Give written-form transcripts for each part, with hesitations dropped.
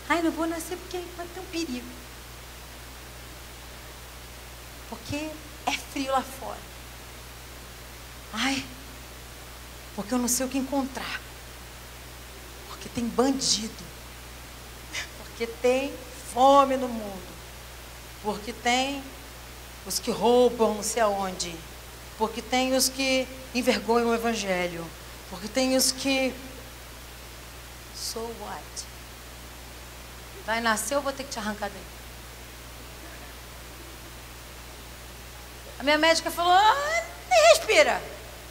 Ai, não vou nascer porque pode ter um perigo. Porque é frio lá fora. Ai, porque eu não sei o que encontrar. Porque tem bandido. Porque tem fome no mundo. Porque tem os que roubam não sei aonde. Porque tem os que envergonham o evangelho. Porque tem os que... So what? Vai nascer ou vou ter que te arrancar daí? A minha médica falou, nem respira.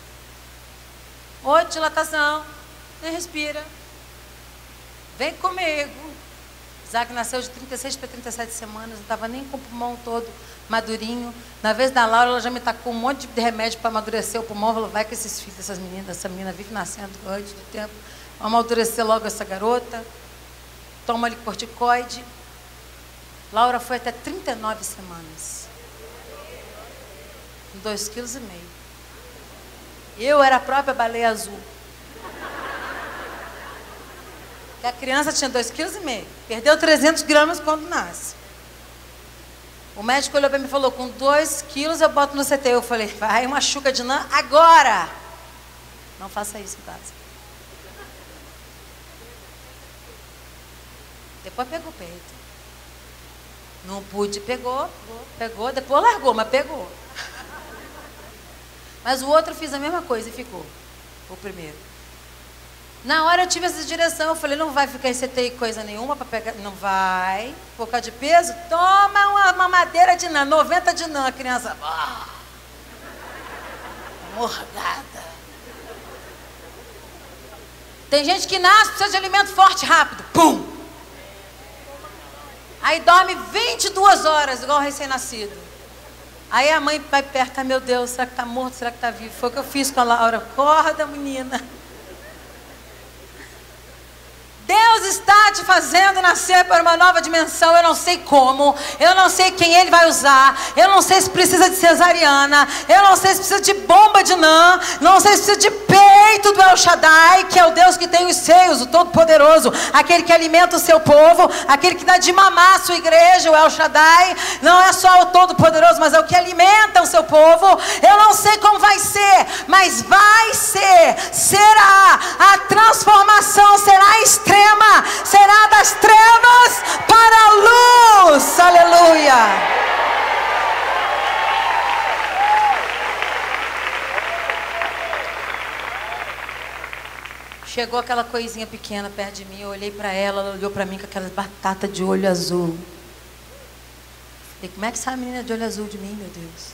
Oi, dilatação, nem respira. Vem comigo. Isaac nasceu de 36 para 37 semanas, não estava nem com o pulmão todo madurinho. Na vez da Laura, ela já me tacou um monte de remédio para amadurecer o pulmão. Falou, vai com esses filhos dessas meninas, essa menina vive nascendo antes do tempo. Vamos amadurecer logo essa garota. Toma-lhe corticoide. Laura foi até 39 semanas. 2,5 kg. Eu era a própria baleia azul. Que a criança tinha 2,5 kg. Perdeu 300 gramas quando nasce. O médico olhou para mim e falou, com 2 quilos eu boto no CT. Eu falei, vai, machuca de nã agora. Não faça isso em casa. Depois pegou o peito. Não pude, pegou, depois largou, mas pegou. Mas o outro fiz a mesma coisa e ficou. O primeiro. Na hora eu tive essa direção, eu falei, não vai ficar em CTI coisa nenhuma para pegar. Não vai. Por causa de peso, toma uma mamadeira de nã, 90 de nã, a criança. Morgada. Tem gente que nasce, precisa de alimento forte, rápido. Pum! Aí dorme 22 horas, igual recém-nascido. Aí a mãe vai perto, meu Deus, será que está morto, será que está vivo? Foi o que eu fiz com a Laura. Acorda, menina. Deus está te fazendo nascer para uma nova dimensão. Eu não sei como, eu não sei quem Ele vai usar, eu não sei se precisa de cesariana, eu não sei se precisa de bomba de nã, não sei se precisa de peito do El Shaddai, que é o Deus que tem os seios, o Todo-Poderoso, aquele que alimenta o seu povo, aquele que dá de mamar a sua igreja, o El Shaddai. Não é só o Todo-Poderoso, mas é o que alimenta o seu povo. Eu não sei como vai ser, mas vai ser, será, a transformação será extrema. Será das trevas para a luz. Aleluia. Chegou aquela coisinha pequena perto de mim. Eu olhei para ela, ela olhou para mim com aquelas batatas de olho azul. Falei, como é que sai a menina de olho azul de mim, meu Deus?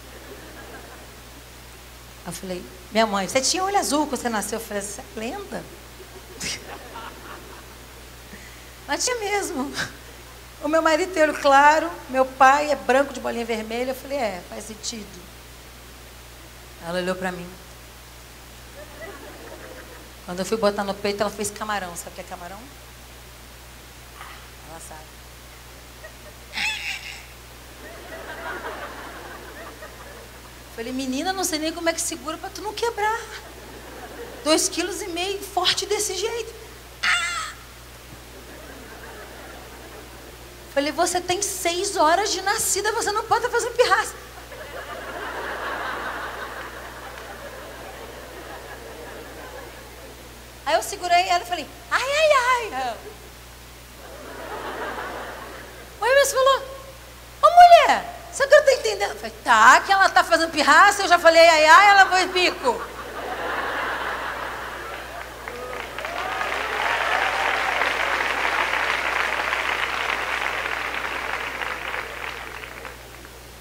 Eu falei, minha mãe, você tinha olho azul quando você nasceu? Eu falei, você é lenda. Mas tinha mesmo. O meu marido tem olho claro, meu pai é branco de bolinha vermelha. Eu falei, faz sentido. Ela olhou pra mim. Quando eu fui botar no peito, ela fez camarão. Sabe o que é camarão? Ela sabe. Falei, menina, não sei nem como é que segura pra tu não quebrar. 2,5 kg, forte desse jeito. Falei, você tem 6 horas de nascida, você não pode estar fazendo pirraça. Aí eu segurei ela e falei, ai, ai, ai. Aí você falou, ô mulher, você não tá entendendo? Eu falei, tá, que ela tá fazendo pirraça, eu já falei, ai, ai, ela foi bico.